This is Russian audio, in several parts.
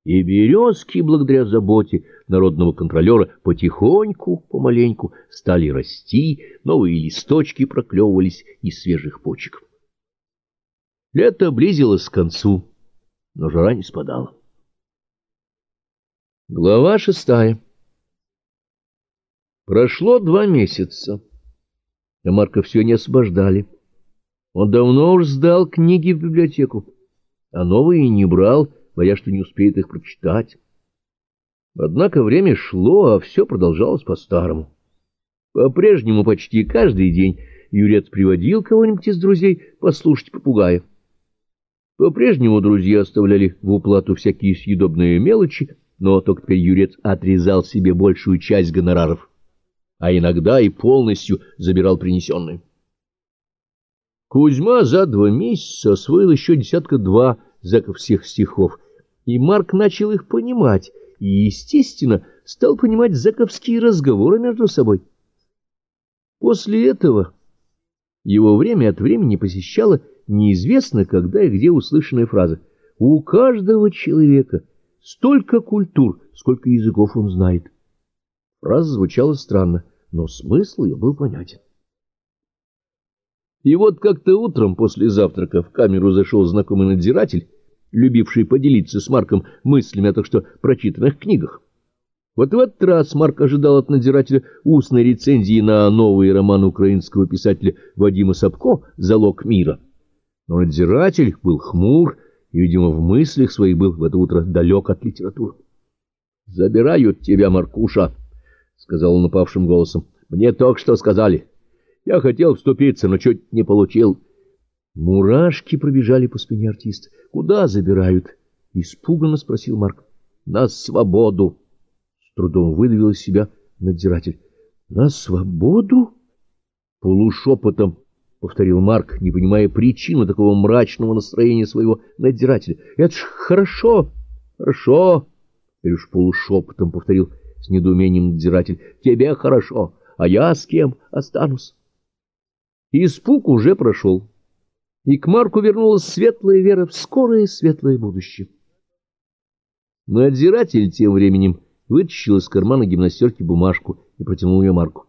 и березки, благодаря заботе народного контролера, потихоньку, помаленьку стали расти, новые листочки проклевывались из свежих почек. Лето близилось к концу, но жара не спадала. Глава 6. Прошло 2 месяца, а Марка все не освобождали. Он давно уж сдал книги в библиотеку, а новые не брал, боясь, что не успеет их прочитать. Однако время шло, а все продолжалось по-старому. По-прежнему почти каждый день Юрец приводил кого-нибудь из друзей послушать попугая. По-прежнему друзья оставляли в уплату всякие съедобные мелочи, но только теперь Юрец отрезал себе большую часть гонораров, а иногда и полностью забирал принесенные. Кузьма за 2 месяца освоил еще 2 зэковских стихов, и Марк начал их понимать, и, естественно, стал понимать зэковские разговоры между собой. После этого его время от времени посещала неизвестно когда и где услышанная фраза: «У каждого человека столько культур, сколько языков он знает». Фраза звучала странно, но смысл ее был понятен. И вот как-то утром после завтрака в камеру зашел знакомый надзиратель, любивший поделиться с Марком мыслями о только что прочитанных книгах. Вот в этот раз Марк ожидал от надзирателя устной рецензии на новый роман украинского писателя Вадима Сапко «Залог мира». Но надзиратель был хмур и, видимо, в мыслях своих был в это утро далек от литературы. «Забирают тебя, Маркуша», — сказал он упавшим голосом. «Мне только что сказали. Я хотел вступиться, но чуть не получил». Мурашки пробежали по спине артиста. «Куда забирают?» — испуганно спросил Марк. «На свободу», — с трудом выдавил из себя надзиратель. «На свободу?» — полушепотом повторил Марк, не понимая причину такого мрачного настроения своего надзирателя. «Это ж хорошо, хорошо!» — теперь уж полушепотом повторил с недоумением надзиратель. «Тебе хорошо, а я с кем останусь?» Испуг уже прошел, и к Марку вернулась светлая вера в скорое светлое будущее. Надзиратель тем временем вытащил из кармана гимнастерки бумажку и протянул ее Марку.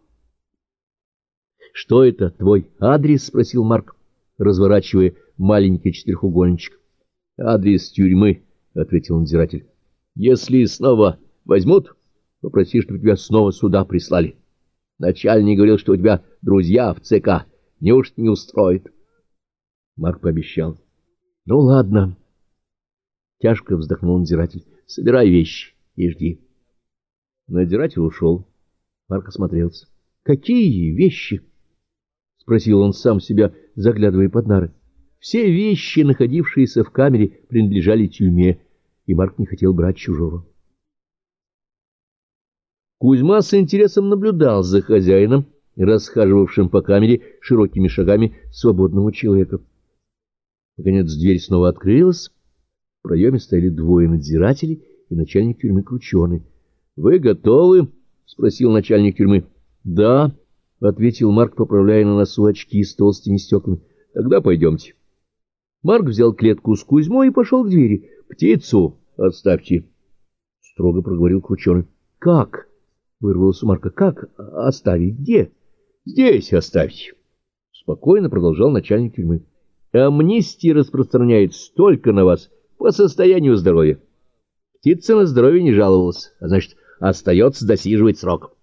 «Что это, твой адрес?» — спросил Марк, разворачивая маленький четырехугольничек. «Адрес тюрьмы», — ответил надзиратель. «Если снова возьмут, попроси, чтобы тебя снова сюда прислали. Начальник говорил, что у тебя друзья в ЦК. Неужто не устроит?» Марк пообещал. «Ну, ладно». Тяжко вздохнул надзиратель. «Собирай вещи и жди». Надзиратель ушел. Марк осмотрелся. «Какие вещи?» — спросил он сам себя, заглядывая под нары. Все вещи, находившиеся в камере, принадлежали тюрьме, и Марк не хотел брать чужого. Кузьма с интересом наблюдал за хозяином, расхаживавшим по камере широкими шагами свободного человека. Наконец дверь снова открылась. В проеме стояли 2 надзирателей и начальник тюрьмы Крученый. — Вы готовы? — спросил начальник тюрьмы. — Да, — ответил Марк, поправляя на носу очки с толстыми стеклами. — Тогда пойдемте. Марк взял клетку с Кузьмой и пошел к двери. — Птицу отставьте, — строго проговорил Крученый. — Как? — вырвалось у Марка. — Как оставить? Где? — Здесь оставьте, — спокойно продолжал начальник тюрьмы. — Амнистия распространяется только на вас по состоянию здоровья. Птица на здоровье не жаловалась, а значит, остается досиживать срок.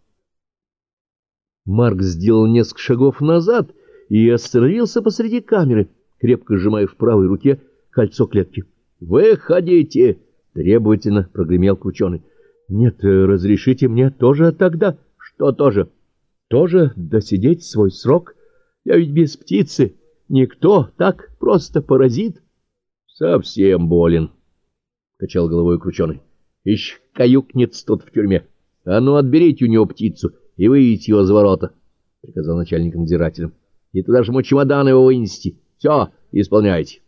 Марк сделал несколько шагов назад и остановился посреди камеры, крепко сжимая в правой руке кольцо клетки. — Выходите! — требовательно прогремел Крученый. — Нет, разрешите мне тоже тогда. — Что тоже? — Тоже досидеть свой срок? Я ведь без птицы. Никто, так просто паразит. — Совсем болен, — качал головой Крученый. — Ищ каюкнется тут в тюрьме. А ну, отберите у него птицу и выведите его за ворота, — приказал начальник надзирателя. — И туда же ему чемодан его вынести. Все, исполняйте.